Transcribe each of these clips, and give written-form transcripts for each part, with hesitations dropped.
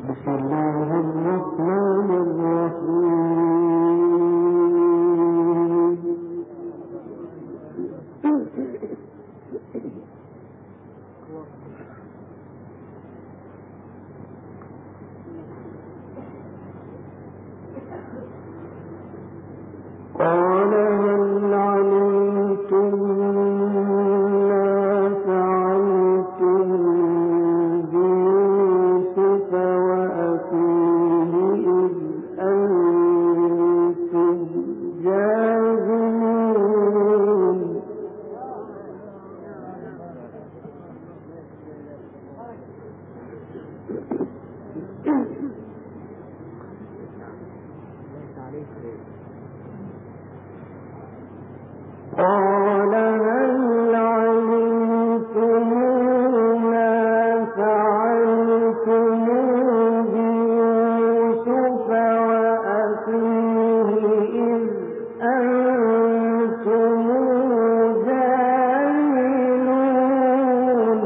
بسم الله الرحمن الرحيم. قال هل علمتم ما فعلتم بيوسف وأخيه إذ أنتم جاهلون. قال هل علمتم ما فعلتم بيوسف وأخيه إذ أنتم جاهلون.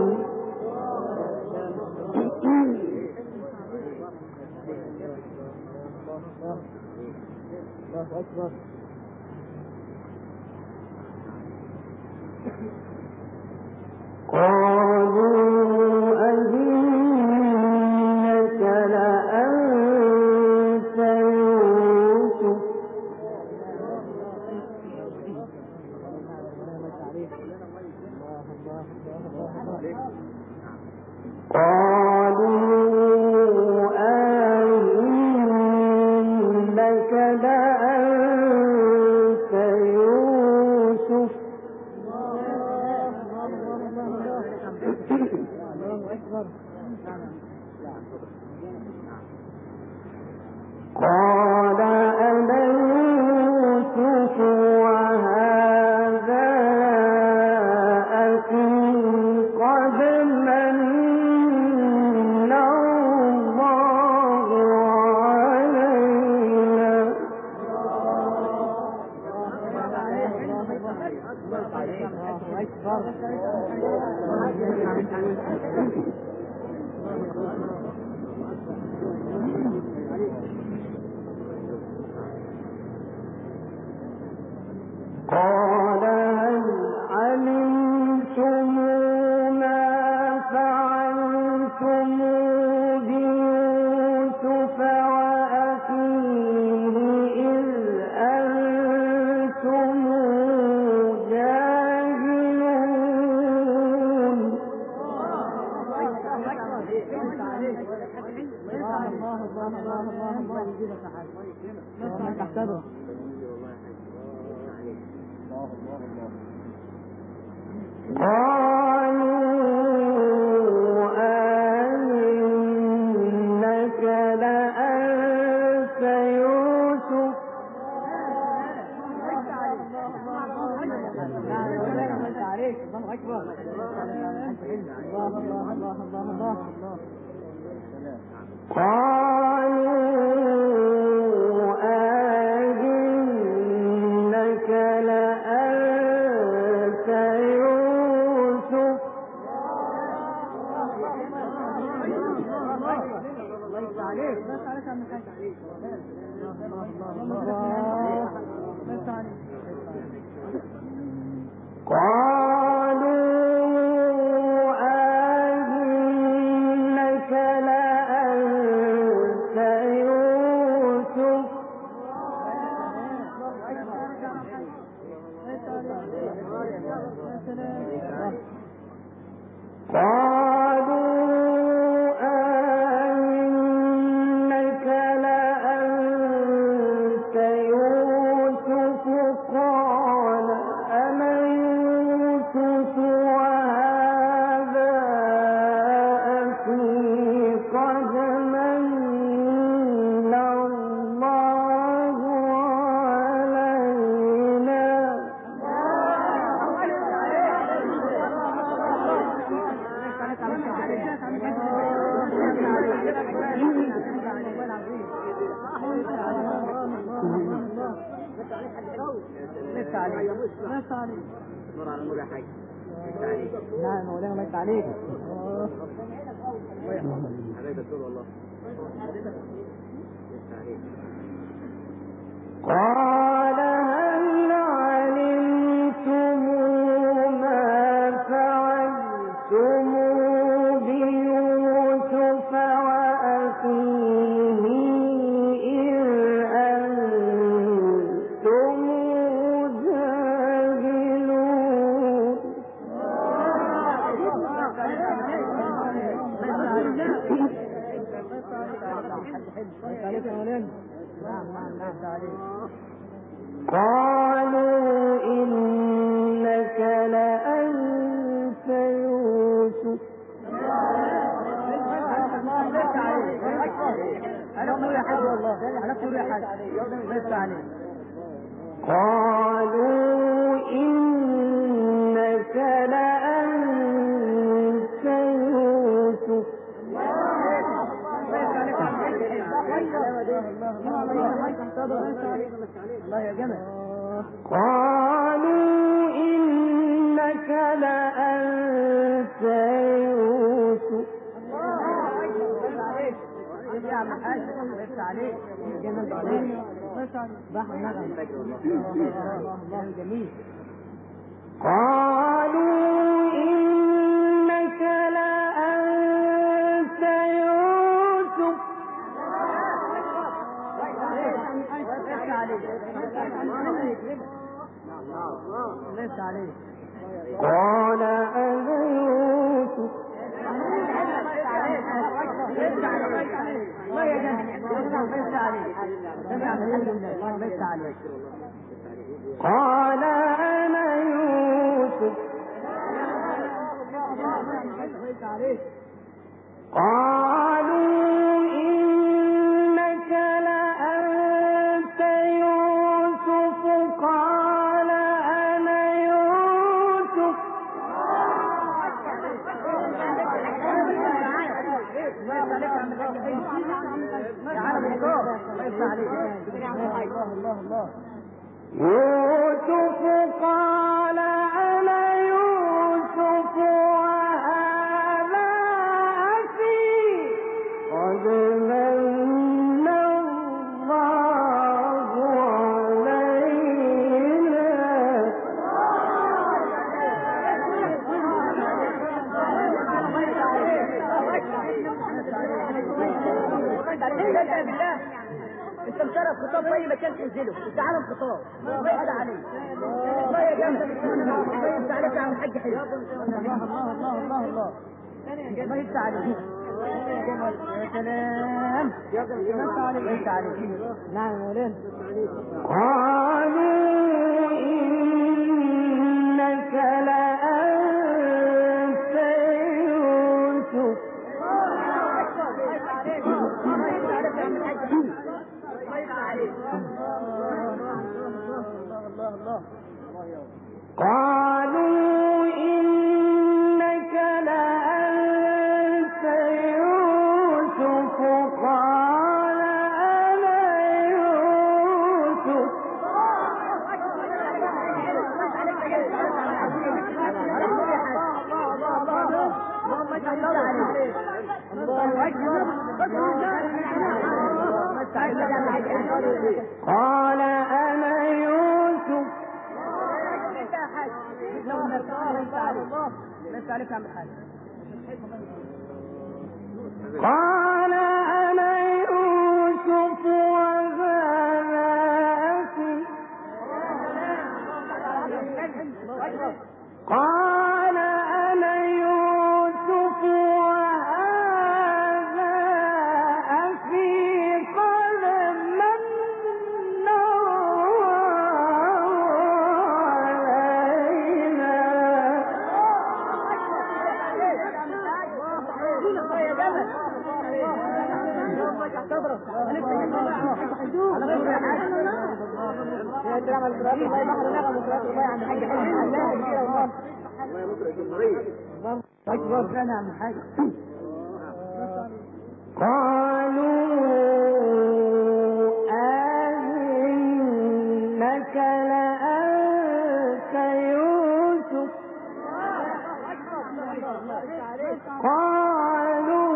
قالوا أئنك لأنت يوسف قالوا أئنك لأنت يوسف قال أنا يوسف وهذا أخي قد من الله علينا. قال هل علمتم ما فعلتم بيوسف وأخيه إذ أنتم جاهلون. قالوا أئنك لأنت يوسف قالوا أئنك لأنت يوسف قالوا أئنك لأنت يوسف قالوا أئنك لأنت يوسف قال أنا يوسف وهذا أخي قد من الله علينا. نور على نور يا حاج. نعم مولانا الله عليك. حبايب الدكتور والله. قالوا إنك لأنت يوسف قالوا إنك لأنت يوسف قالوا إنك لأنت يوسف قالوا إنك لأنت يوسف قال أنا يوسف قال أنا يوسف قالوا إنك لأنت يوسف قال أنا يوسف يوسف قال أنا يوسف وهذا أخي قد من الله علينا انت مشرف خطاب في اي مكان تنزله، انت عالم خطاب الله يقضى عليك. الله يا جامد الله يفتح عليك يا عم الحاج حلو. الله يفتح عليك يا سلام يا عليك. نعم يا مولانا. قالوا إنك لأنت يوسف قالوا إنك لأنت يوسف قال أنا يوسف قال أنا يوسف قال أنا يوسف وهذا أخي قال أنا يوسف وهذا أخي قد من قالوا أئنك لأنت يوسف قالوا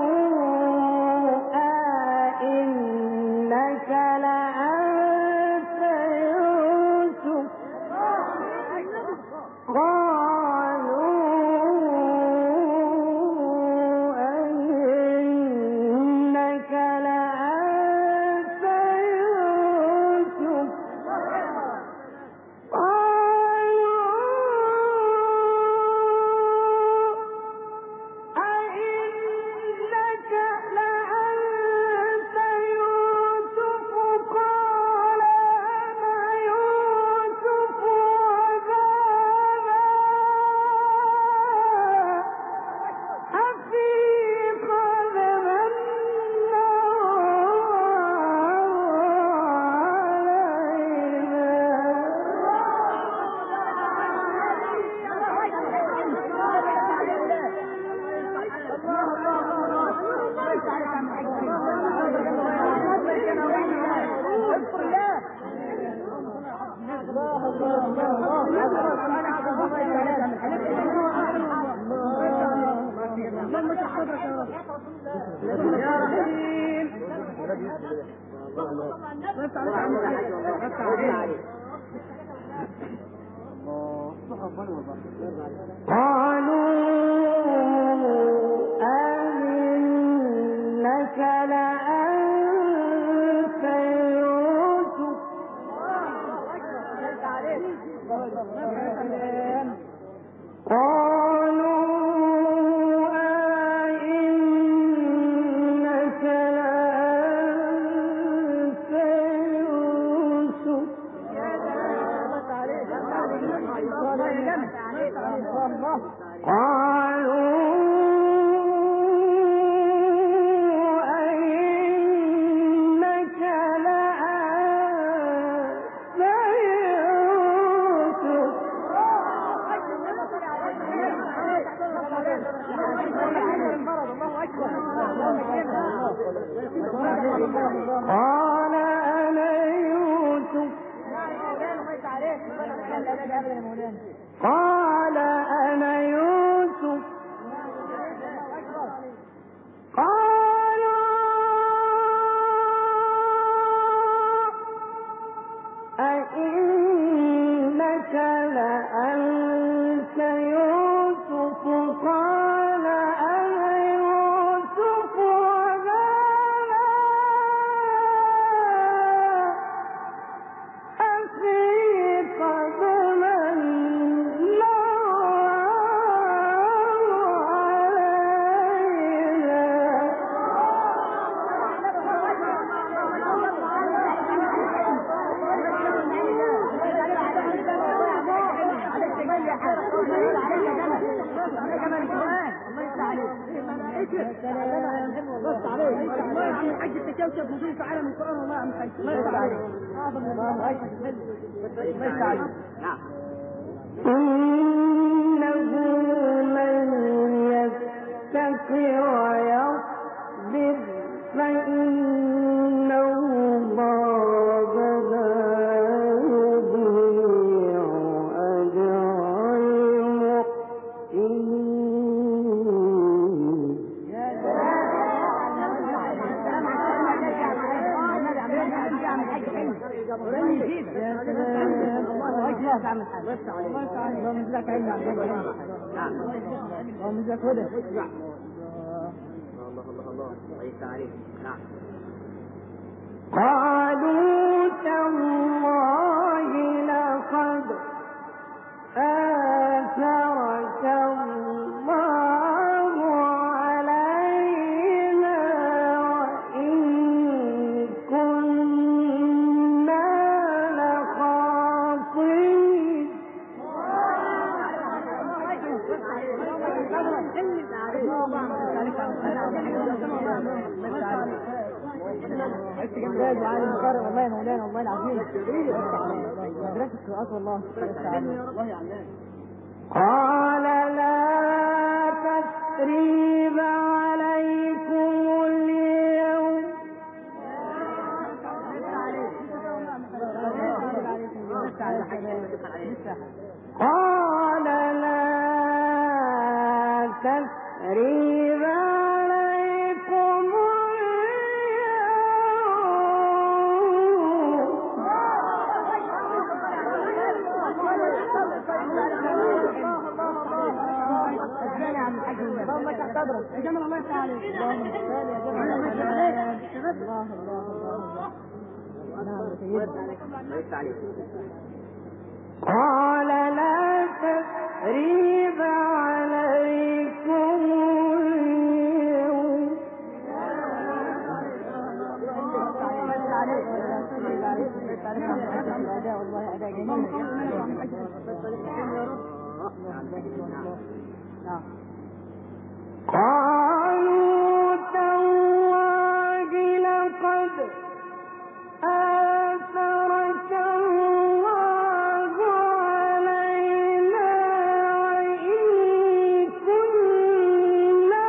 أئنك لأنت يوسف قالوا يا رحيم. بس عليك قالوا أئنك لأنت يوسف قالوا أئنك لأنت يوسف قال أنا يوسف قال أنا يوسف قالوا أئنك لأنت يوسف قال أنا يوسف وهذا أخي قد من بس عليك الله يا عم الحاج التكوشف نشوف في عالم القرآن والله يا عم الحاج بس عليك الله أكبر بس عليك نعم إنه من يتق ويصبر فإن الله لا يضيع أجر المحسنين. الله أكبر يا عم الحاج بس عليك الله يجزاك علم يا عم الحاج الله يجزاك هدى الله الله عليك نعم قالوا تالله لقد آثرك الله علينا وإن كنا لخاطئين والله يا مولانا والله العظيم مدرسة القراءات والله قال لا تثريب عليكم اليوم قال لا تثريب عليكم اللهم تحت أدرك يا جمال الله يفتح عليك اللهم استغفر يا جمال الله يفتح عليك الله الله الله قال لا تثريب عليكم اليوم والله أداء جميل قالوا تالله لقد آثرك الله علينا وإن كنا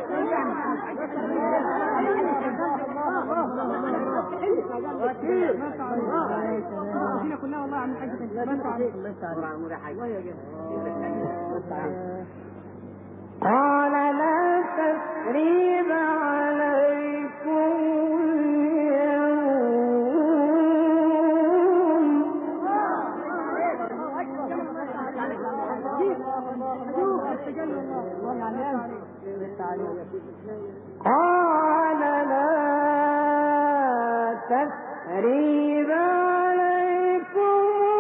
لخاطئين قال لا تثريب عليكم قال لا تثريب عليكم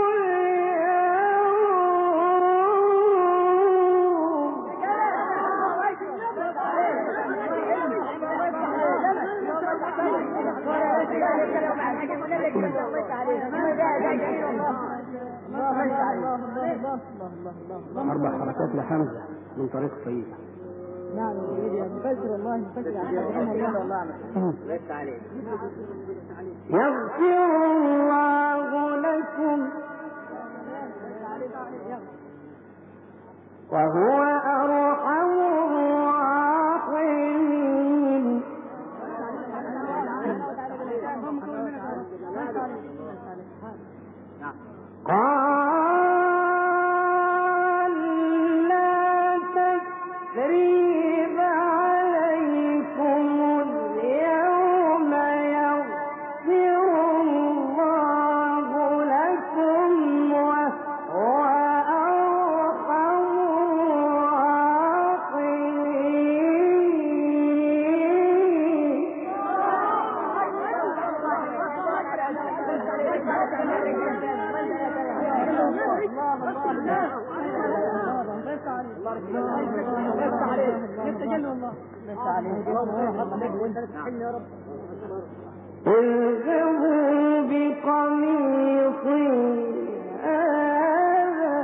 أربع حركات لحمزة من طريق طيب. نعم مفسر الله مفسر يغفر الله لكم وهو أرحم الراحمين. قال لا تثريب عليكم اليوم يغفر الله لكم وهو أرحم اذهبوا بقميصي هذا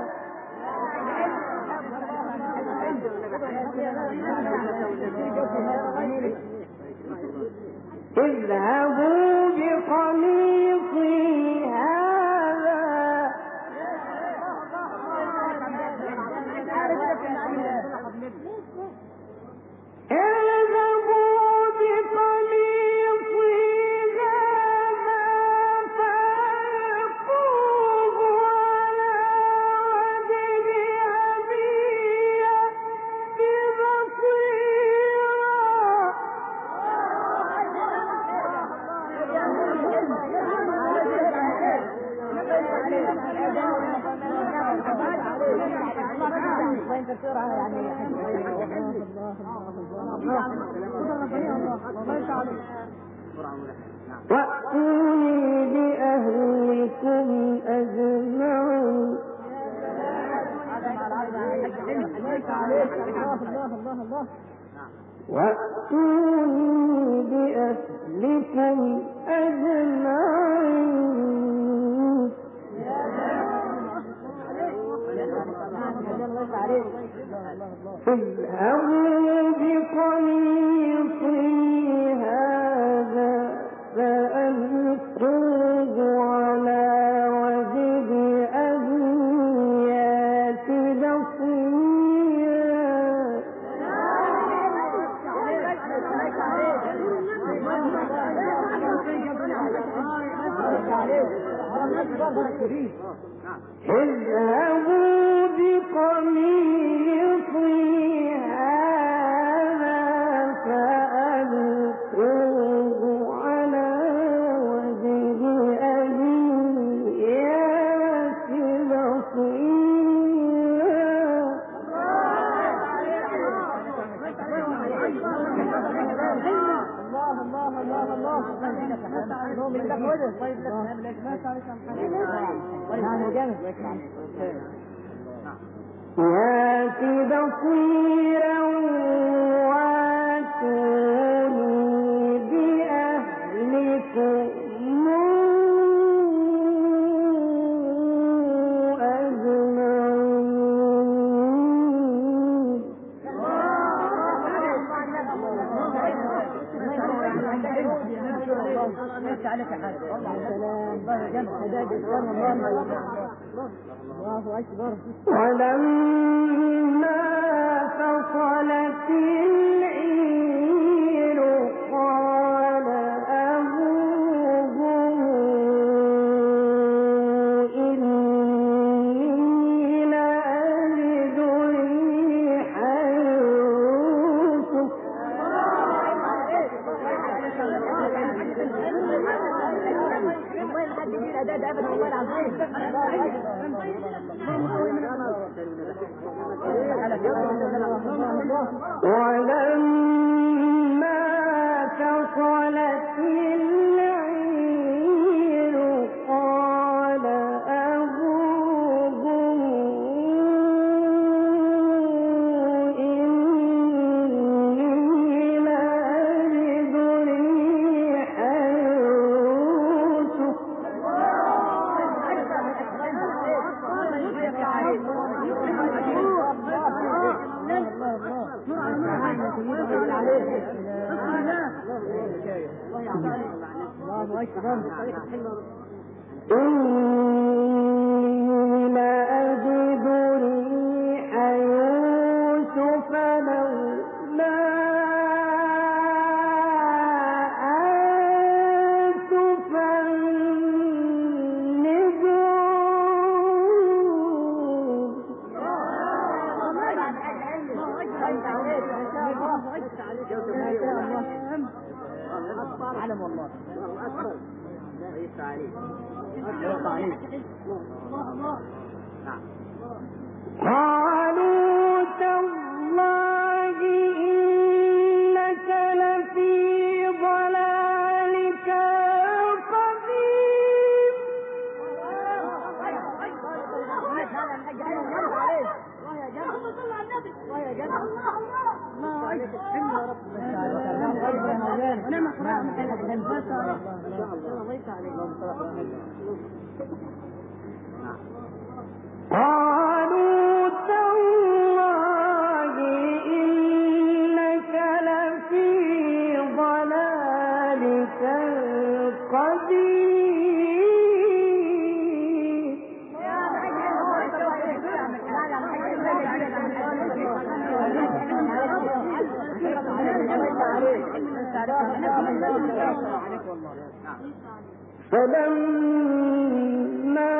اذهبوا بقميصي هذا اذهبوا بقميصي هذا فألقوه على وجه أبي يأت وأتوني بأهلكم أجمعين. وأتوني بأهلكم أجمعين. اذهبوا بقميصي هذا فألقوه على وجه أبي يأت بصيرا. اذهبوا بقميصي هذا فألقوه على وجه أبي يأت بصيرا واتوني بأهلكم ولما فصلت العير قال أبوهم إني ولما فصلت العير قال أبوهم إني لأجد ريح يوسف إني لأجد ريح يوسف لولا أن تفندون علم والله قالوا تالله إنك لفي ضلالك القديم قالوا تالله إنك لفي ضلالك القديم فلما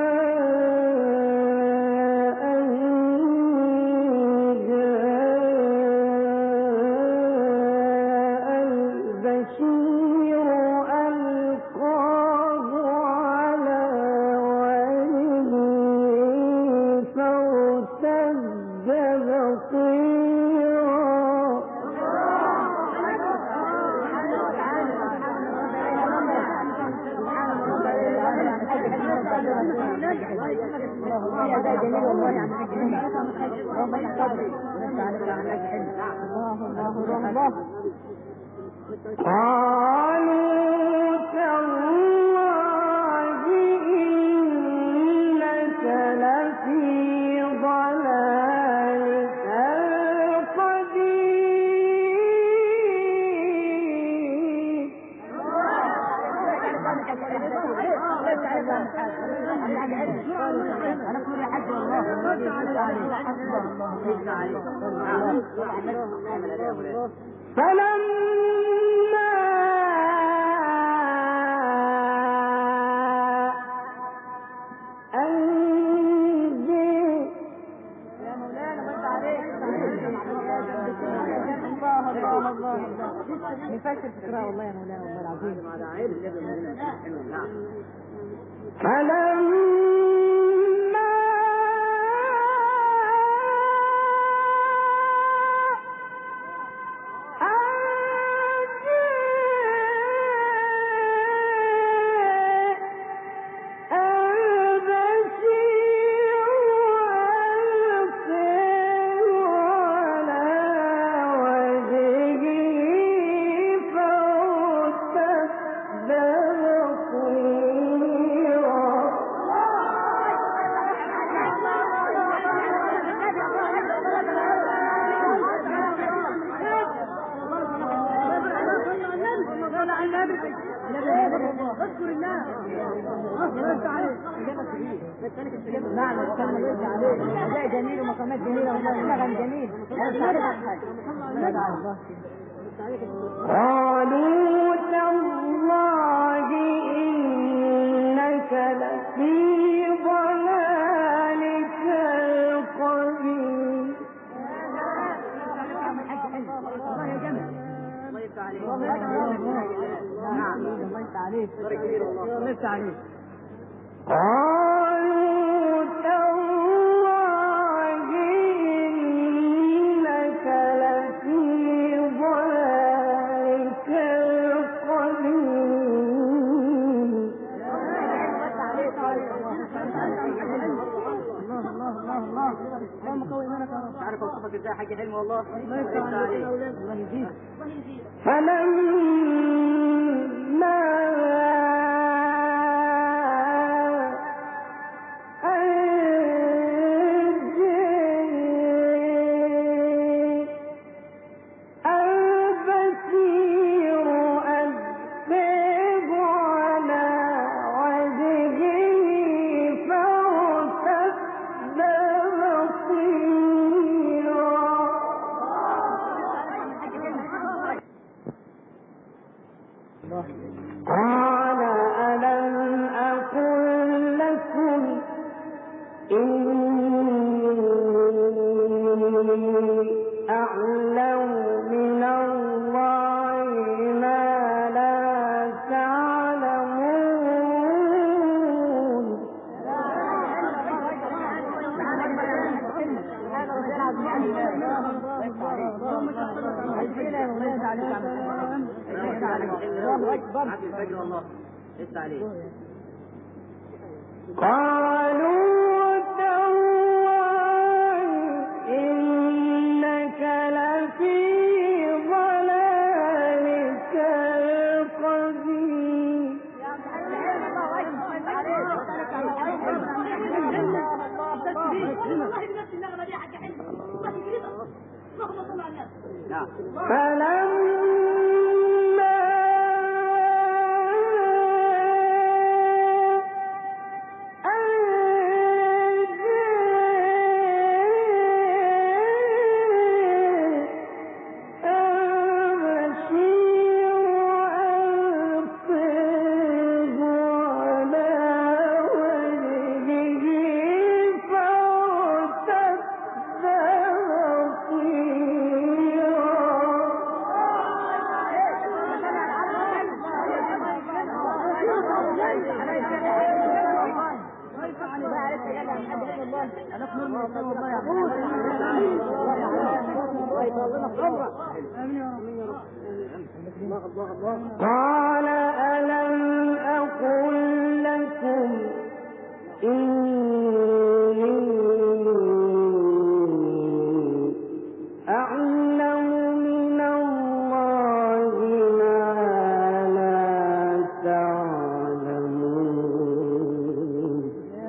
أن جاء البشير ألقاه على وجهه فارتد بصيرا قالوا تالله إنك لفي ضلالك القديم فلما أن يا مولانا وانت عليك الله نفكر فكرة والله يا مولانا والله العظيم فلما اذكر الله نعم الكلمة يرجع عليه أداء جميل ومقامات جميلة ونغم جميل قالوا تالله إنك لفي ضلالك القديم الله يا جميل الله يفتح عليك الله يفتح عليك الله يفتح عليك قالوا تالله إنك لفي اللهم قوي ايمانك يا رب. مش عارف اوصفك ازاي يا حاج حلمي والله. الله يهديك. فلما قال ألم أقل لكم إني أعلم من الله ما لا تعلمون. قالوا تالله إنك لفي ضلالك القديم. قال ألم أقل لكم إني أعلم من الله ما لا تعلمون.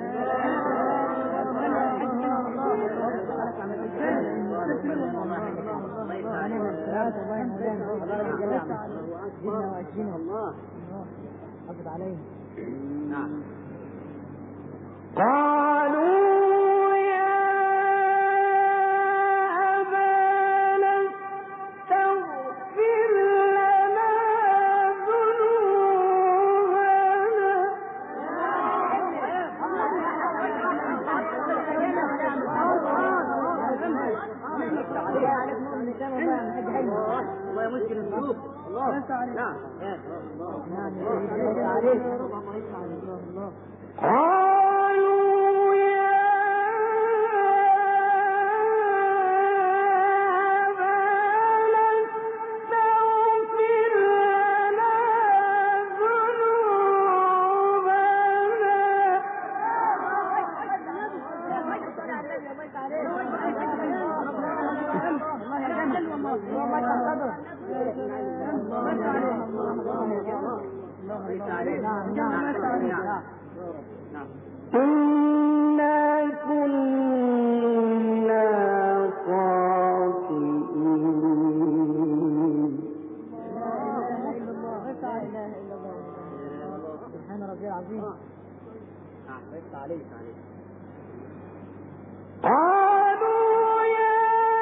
قالوا يا أبانا استغفر لنا والله مشكل السلوك. الله نعم. قالوا يا أبانا استغفر لنا إنا كنا خاطئين. سبحان ربي العظيم. قالوا يا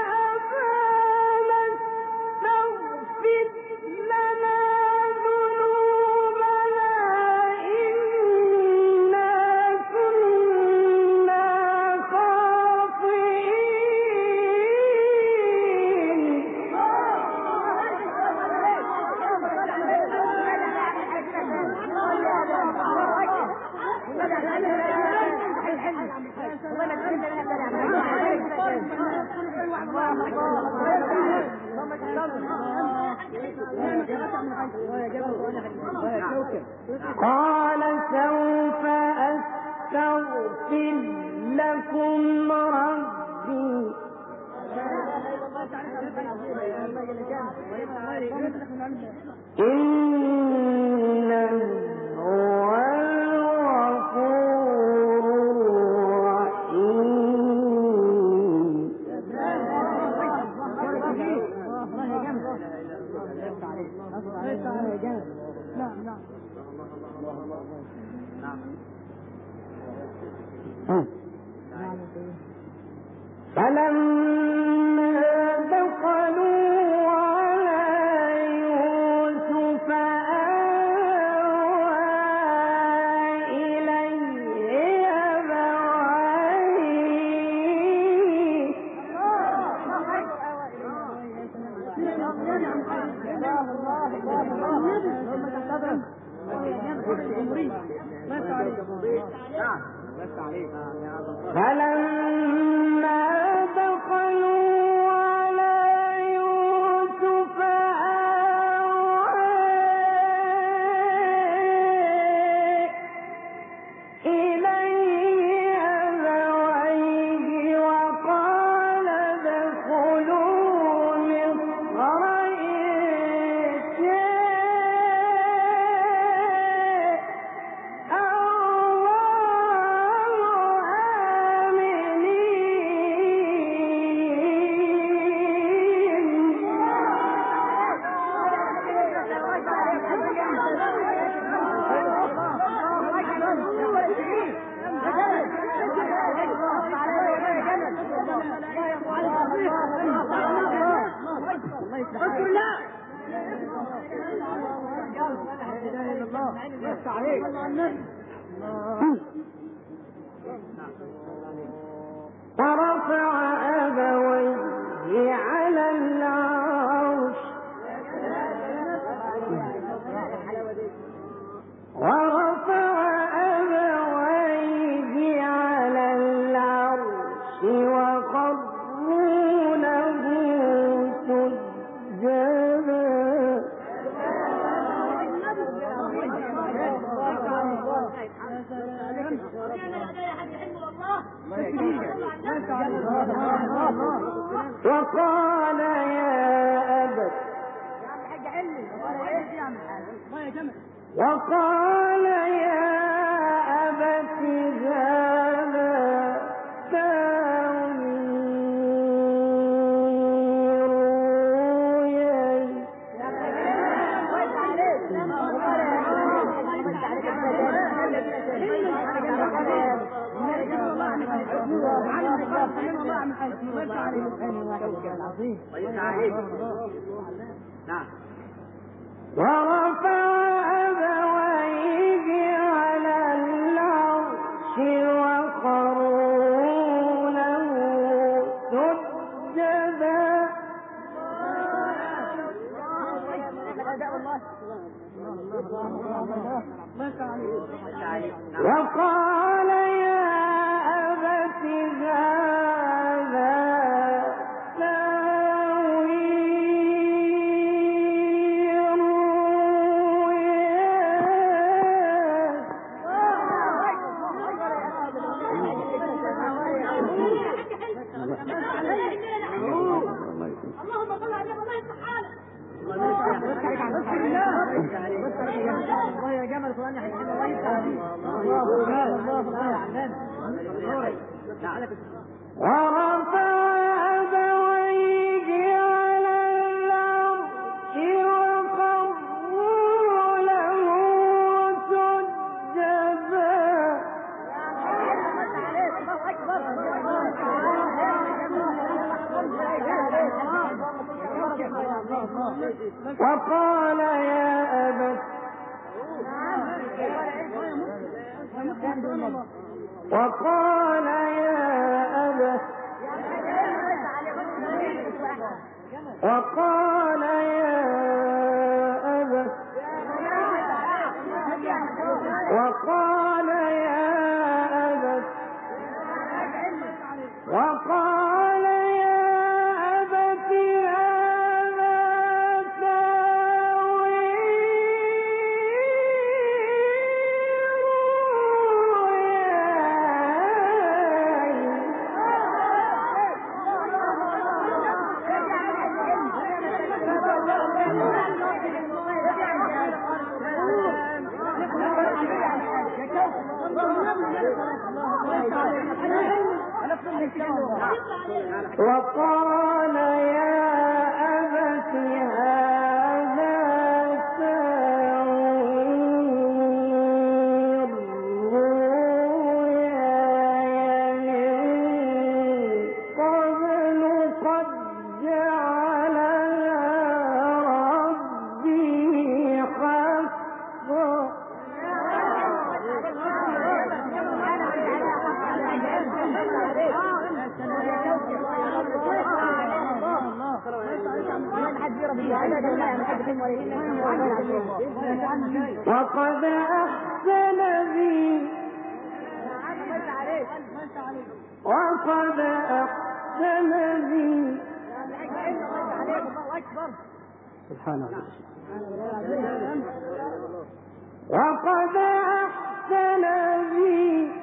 أبانا استغفر لنا ذنوبنا إنا كنا قال سوف أستغفر لكم ربي إنه هو الغفور الرحيم. فلما دخلوا على يوسف آوى إليه أبويه. فلما دخلوا على يوسف آوى إليه أبويه وقال ادخلوا مصر إن شاء ورفع أبويه على العرش وخروا له سجدا. وقال يا أبت وقال يا أبت هذا تأويل رؤياي ورفع أبويه على العرش وخروا له سجدا. وقال يا أبت هذا تأويل اللهم صل على الله يصلح حالك. الله يا جمل فلان يحيي الله ورفع أبويه على العرش وخروا له سجدا. وقال يا أبت وقال يا أبت وقال يا أبت وقال يا أبت وقال يا أبت وقال يا أبت هذا تأويل رؤياي من قبل قد جعلها ربي حقا. وقد أحسن بي وقد أحسن بي سبحان الله. وقد أحسن بي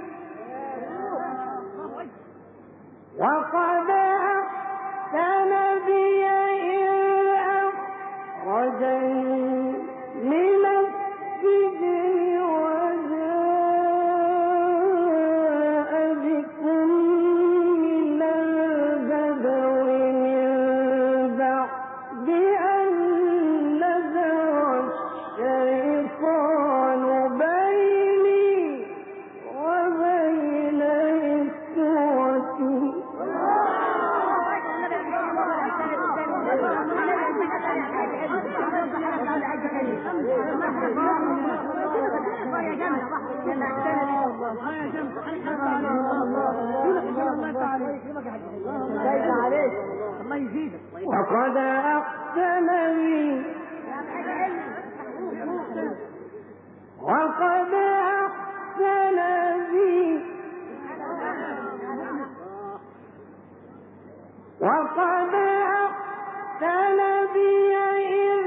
وقد أحسن بي إذ أخرجني من السجن وجاء بكم من البدو من بعد أن نزغ الشيطان بيني وبين إخوتي. وقد أحسن بي وقد أحسن بي وقد أحسن بي إذ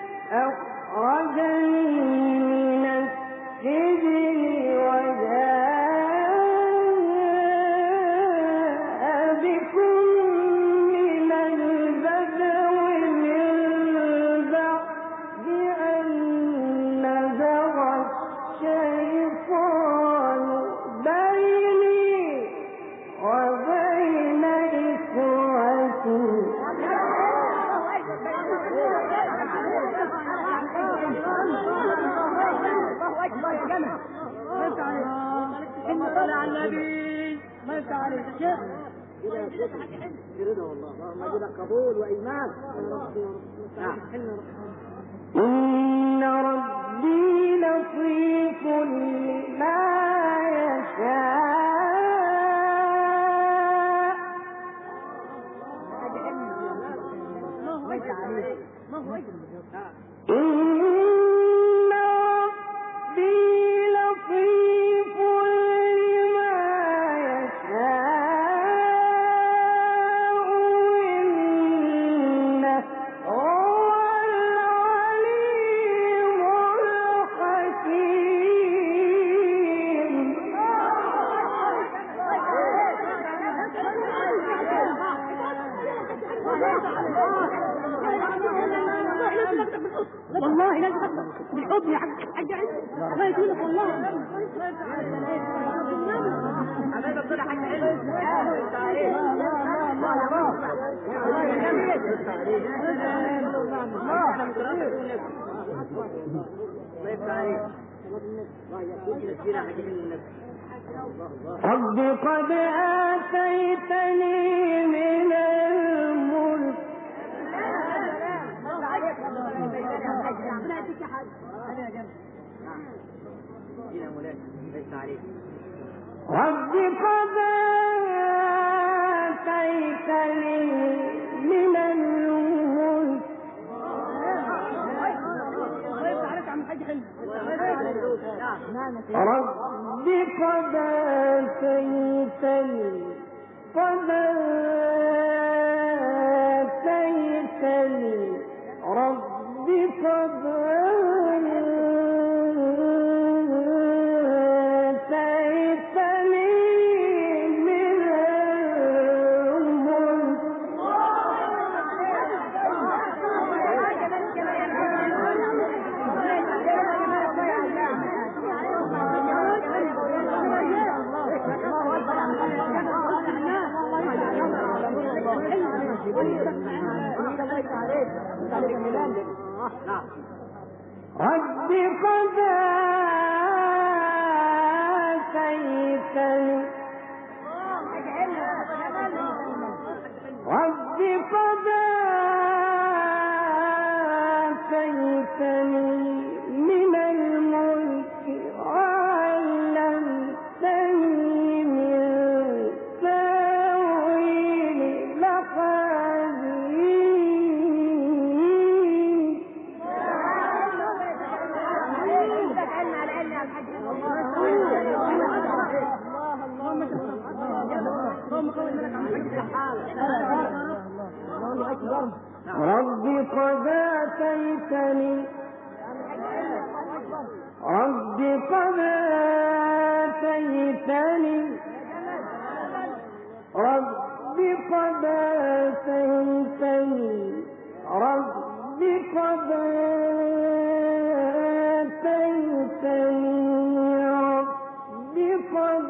أخرجني من السجن وجاء بكم من البدو من بعد أن نزغ الشيطان بيني وبين إخوتي. إن ربي لطيف لما يشاء. إن ربي لطيف لما يشاء. إنه هو العليم الحكيم. والله لازم بالحضن يا حاج عيد الله يكرمك والله. حبايبك دول يا حاج عيد. رب قد آتيتني من الملك رب قد آتيتني من الملك رب قد آتيتني رب قد آتيتني من الملك رب قد آتيتني رب قد آتيتني من الملك وعلمتني من تأويل الأحاديث رب قد آتيتني رب قد آتيتني رب قد آتيتني رب قد آتيتني رب قد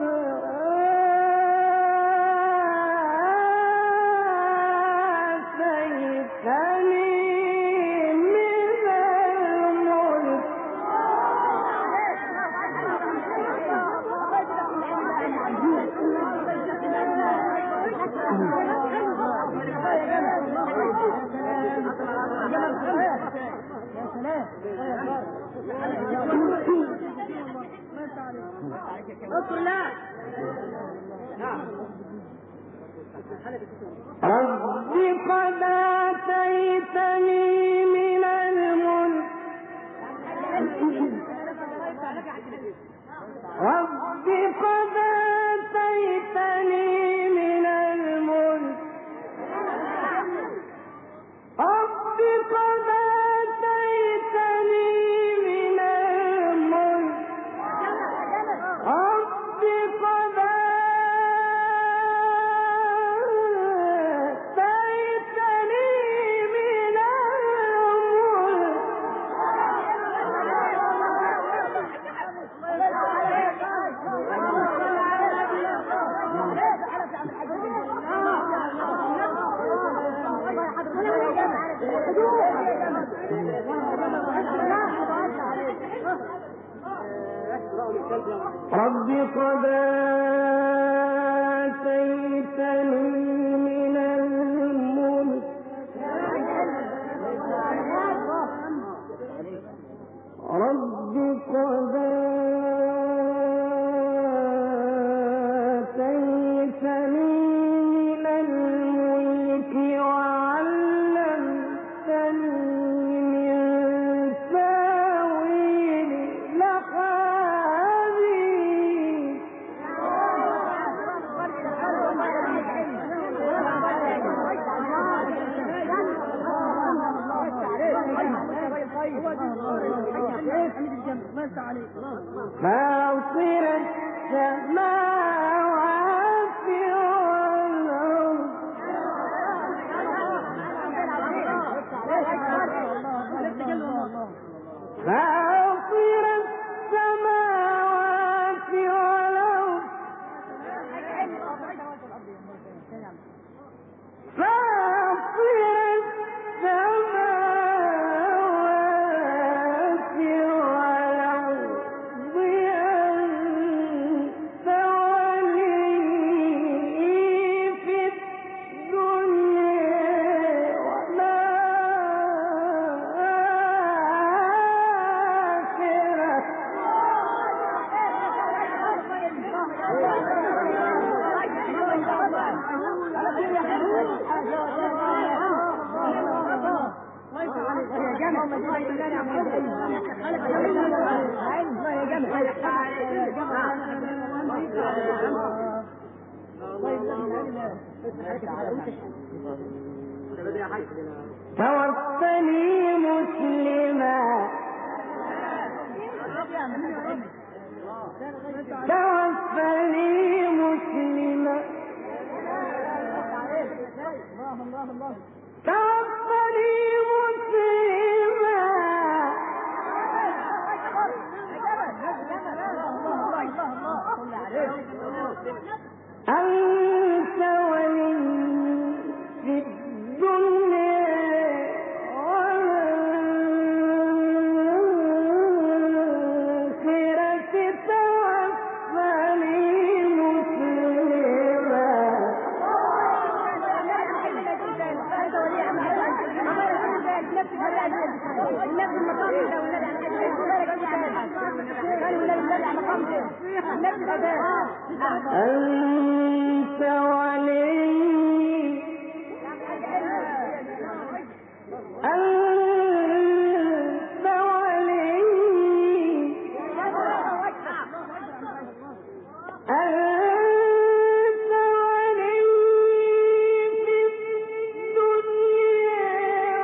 آتيتني من الملك رب قد آتيتني من الملك رب قد آتيتني من الملك رب قد آتيتني من الملك رب قد آتيتني من رب قد آتيتني من الملك رب قد آتيتني من الملك وعلمتني من تأويل الأحاديث فاطر السماوات والأرض فاطر السماوات والأرض فاطر السماوات والأرض أنت ولي في الدنيا توفني مسلما توفني مسلما توفني مسلما أنت ولي أنت ولي أنت ولي أنت ولي في الدنيا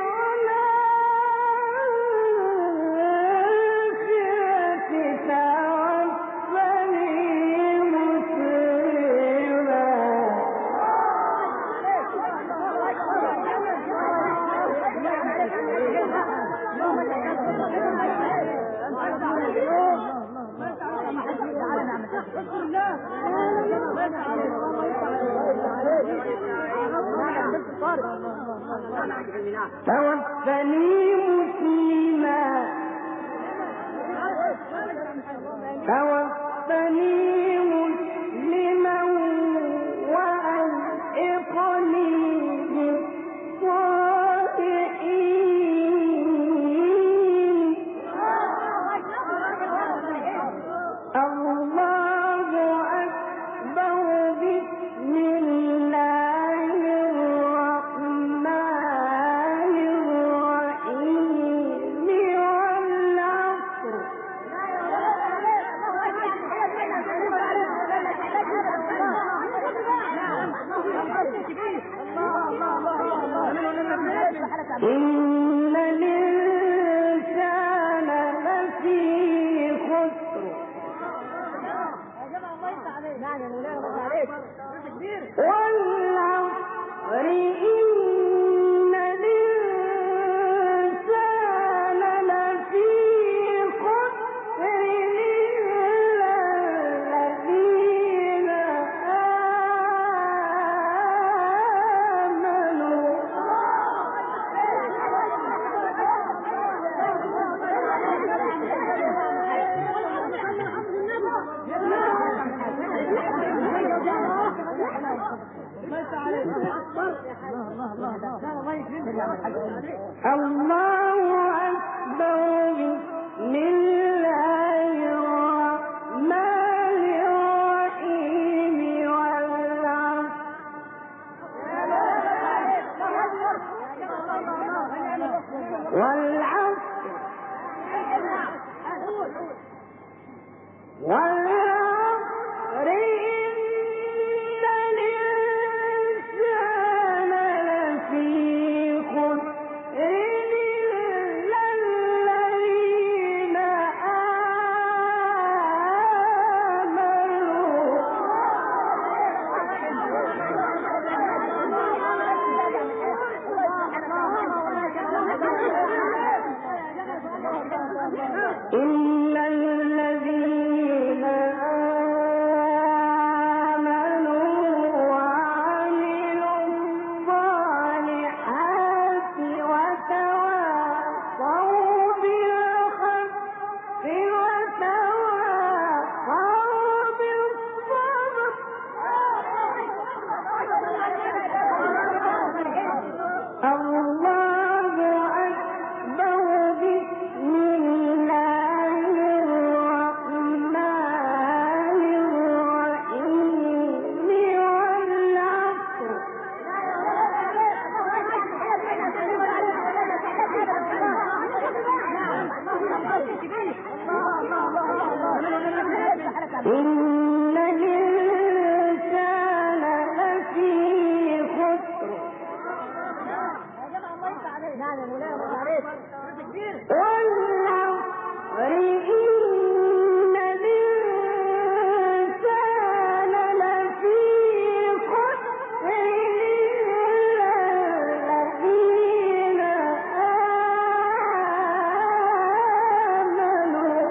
والآخرة توفني مسلما توفني مسلما توفني مسلما وألحقني بالصالحين الله أكبر بسم الله الرحمن الرحيم والعصر إن الإنسان لفي خسر والعصر إن الإنسان لفي خسر إلا الذين آمنوا الله أكبر بسم الله الرحمن الرحيم والعصر إن الإنسان لفي خسر إلا الذين إلا الذين آمنوا وعملوا الصالحات وتواصوا بالحق وتواصوا بالصبر الله أكبر بسم الله الرحمن الرحيم والعصر إن الإنسان لفي خسر والعصر إن الإنسان لفي خسر إلا الذين آمنوا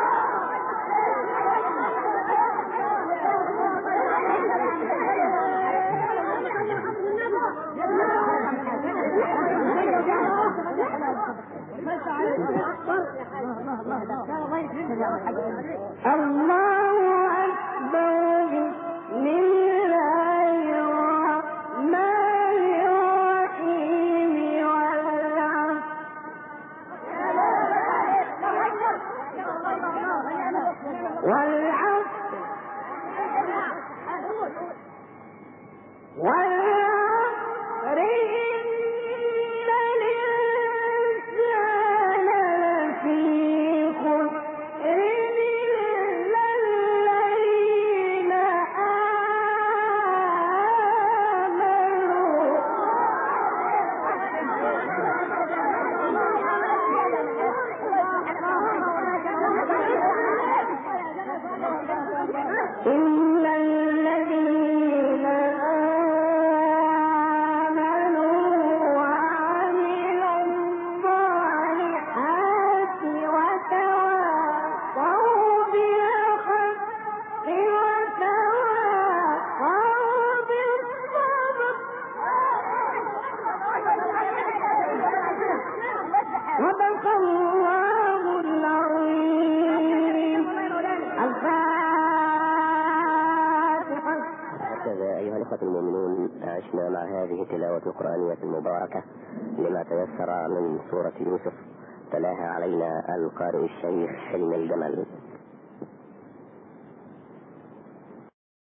الله أكبر بسم الله الرحمن الرحيم والعصر عشنا مع هذه التلاوة القرآنية المباركة لما تيسر من سورة يوسف، تلاها علينا القارئ الشيخ حلمي الجمل.